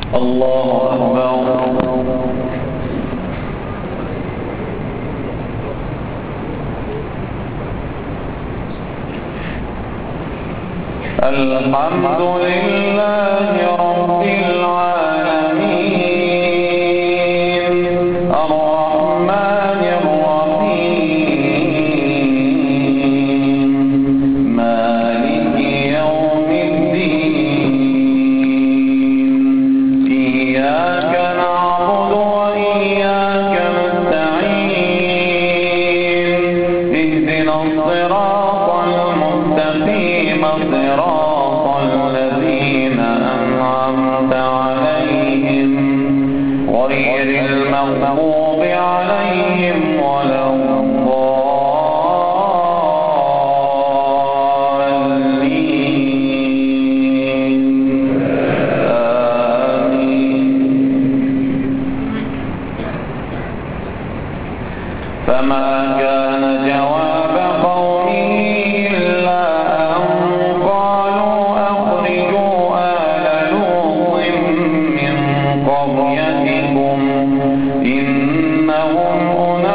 الله أكبر. الحمد لله رب العالمين الرحمن الرحيم مالك يوم الدين إياك نعبد وإياك نستعين اهدنا الصراط المستقيم صراط الذين أنعمت عليهم غير المغضوب عليهم ولا الضالين آمين. فما كان جواب قومه إلا أن قالوا أخرجوا آل لوط من قريتكم إنهم أناس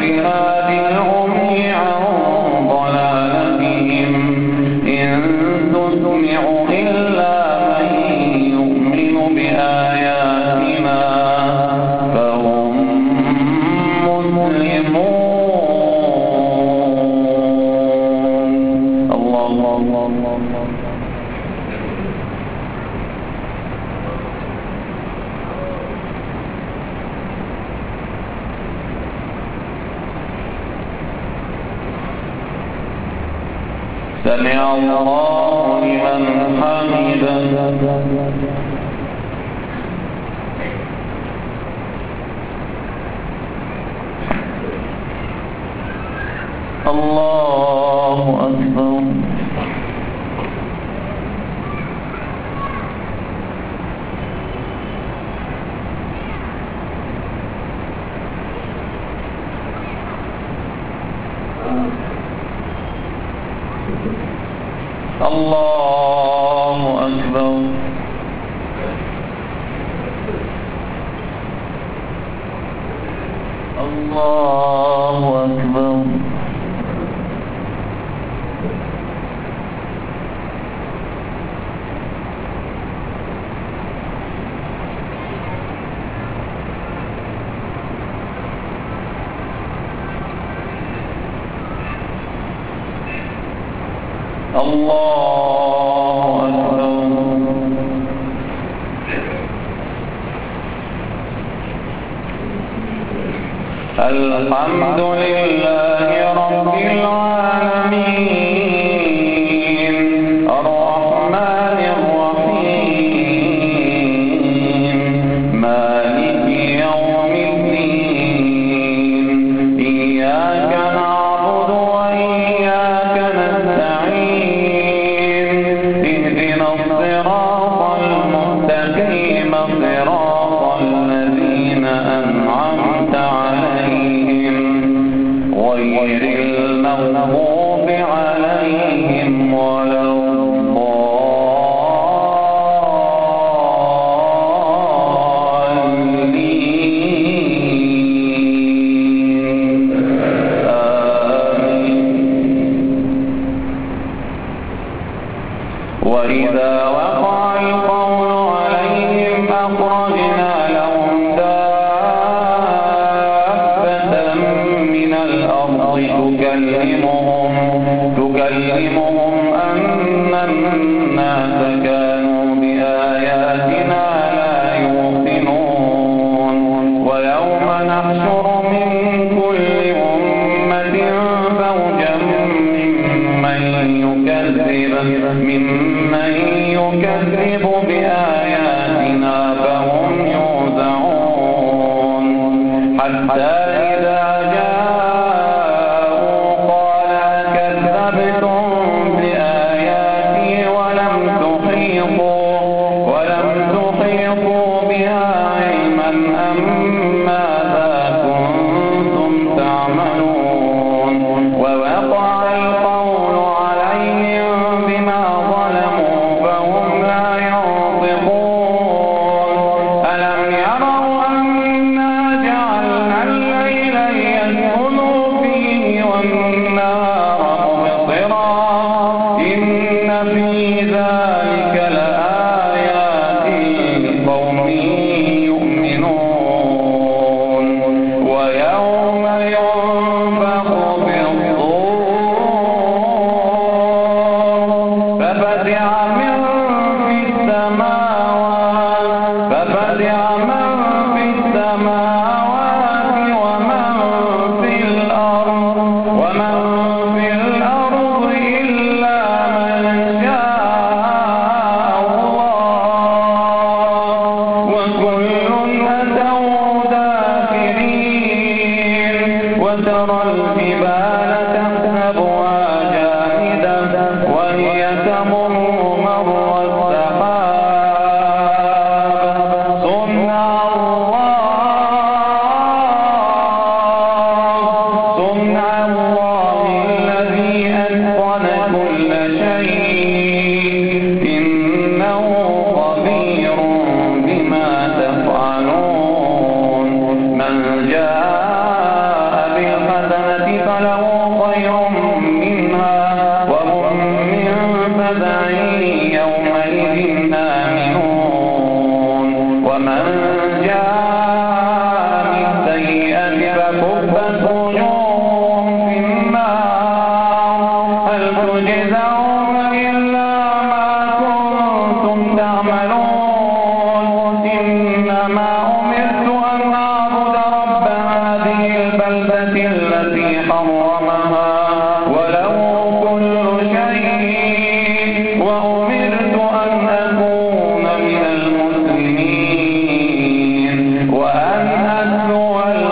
بهاد العمي عن ضلالتهم إن تسمع إلا من يؤمن بآياتنا فهم مسلمون. سمع الله لمن حمده. الله أكبر. الله أكبر. الله أكبر. الله أكبر. الحمد لله رب العالمين الرحمن الرحيم مالك يوم الدين إياك نعبد وإياك نستعين اهدنا الصراط المستقيم صراط الذين أنعمت عليهم غير المغضوب عليهم ولا الضالين. آمين. وإذا وقع القول عليهم أخرجنا لهم دابة من الأرض تكلمهم أن الناس كانوا بآياتنا لا يوقنون. ويوم نحشر من كل أمة فوجا ممن يكذب بآياتنا فهم يوزعون حتى إذا جاءوا قال كذبتم بآياتي ولم تحيطوا بها علما أم ماذا كنتم تعملون. ووقع القول عليهم بما ظلموا فهم لا ينطقون. ألم يروا أنا جعلنا الليل ليسكنوا فيه والنهار مبصرا إن في ذلك لآيات لقوم يؤمنون. ويوم ينفخ في الصور ففزع من في السماوات ومن في الأرض إلا من شاء الله وكل أتوا داخرين. وترى الجبال تحسبها جامدة وهي تمر مر السحاب صنع الله الذي أتقن كل شيء إنه خبير بما تفعلون. من جاء بالحسنة فله خير منها وهم من فزع يومئذ آمنون ومن جاء بالسيئة فكبت وجوههم في النار هل تجزون إلا ما كنتم تعملون إنما أمرت أن أعبد رب هذه البلدة التي حرمها وله كل شيء وأمرت أن أكون من المسلمين وأن أتلو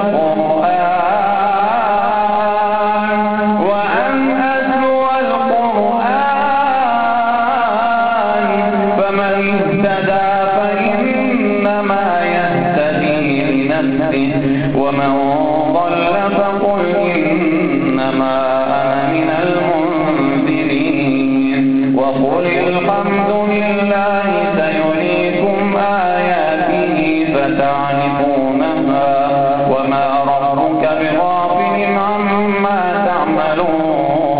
القرآن فمن اهتدى فإنما يهتدي لنفسه ومن ضل فقل إنما أنا من المنذرين وقل الحمد لله سيريكم آياته فتعرفونها وما ربك بغافل عما تعملون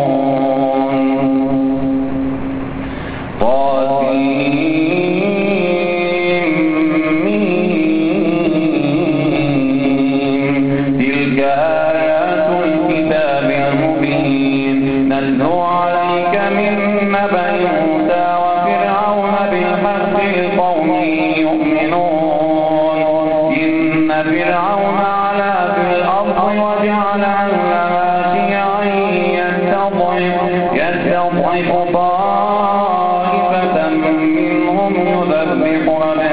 تلك آيات الكتاب المبين نتلو عليك من نبأ موسى وفرعون بالحق لقوم يؤمنون إن فرعون علا في الأرض وجعل أهلها شيعا يستضعف طائفة منهم يذبح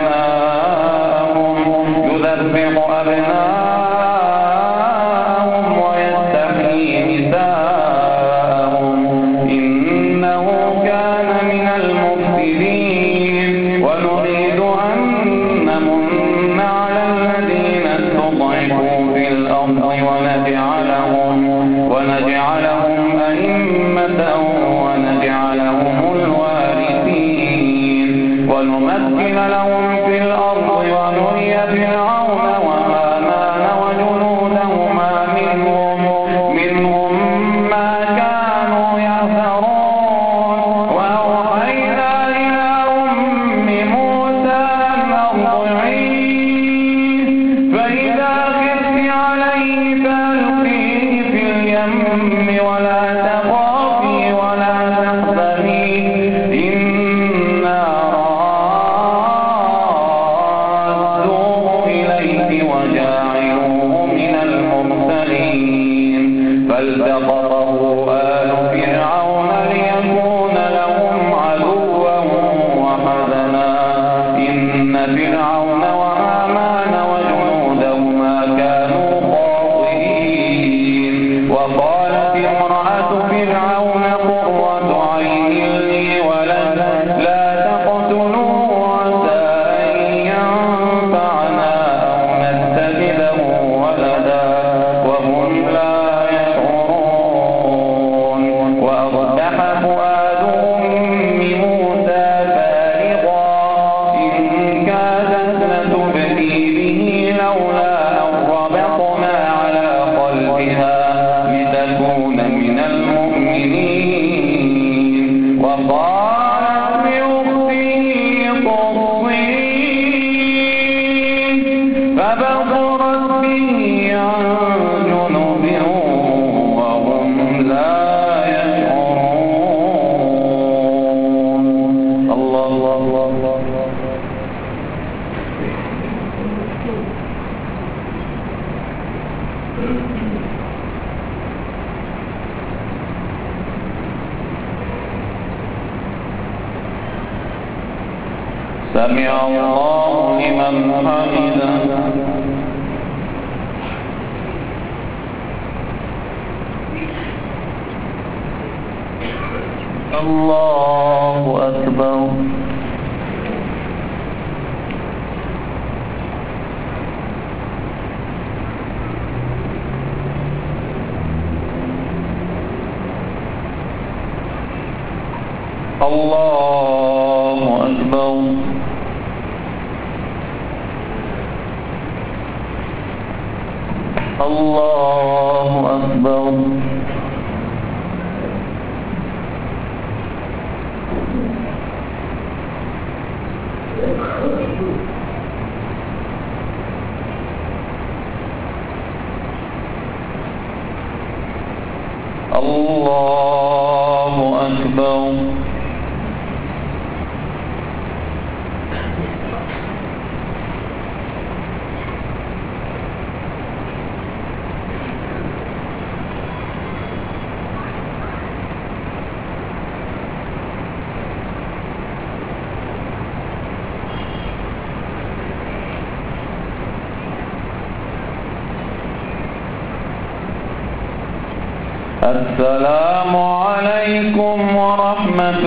أبناءهم ويستحيي نساءهم إنه كان من المفسدين ونريد أن نمن على الذين استضعفوا في الأرض ونجعلهم أئمة ونجعلهم الوارثين ونمكن لهم في الأرض ونري فرعون وهامان وجنودهما منهم ما كانوا يحذرون وأوحينا إلى أم موسى أن أرضعيه فإذا خفت عليه فألقيه في اليم ولا تخافي ولا تحزني إنا رادوه إليك وجاعلوه من المرسلين فالتقطه آل فرعون ليكون لهم عدوا وحزنا إن فرعون وهامان وجنودهما كانوا خاطئين وقالت امرأة فرعون قرة عين لي ولد لا تقتلوه عسى أن ينفعنا أو نتخذه ولدا وهم لا يشعرون وأصبح فؤاد أم موسى فارغا إن كادت لتبدي به لولا أن ربطنا على قلبها لتكون من المؤمنين وقالت لأخته قصيه فبصرت به عن جنب وهم لا يشعرون الله الله الله سمع الله لمن حمده الله أكبر الله أكبر الله أكبر أكبر. الله أكبر. السلام عليكم ورحمة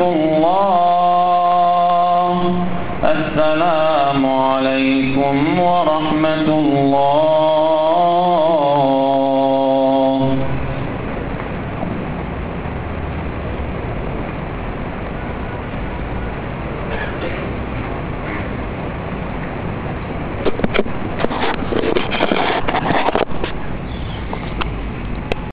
الله. السلام عليكم ورحمة الله.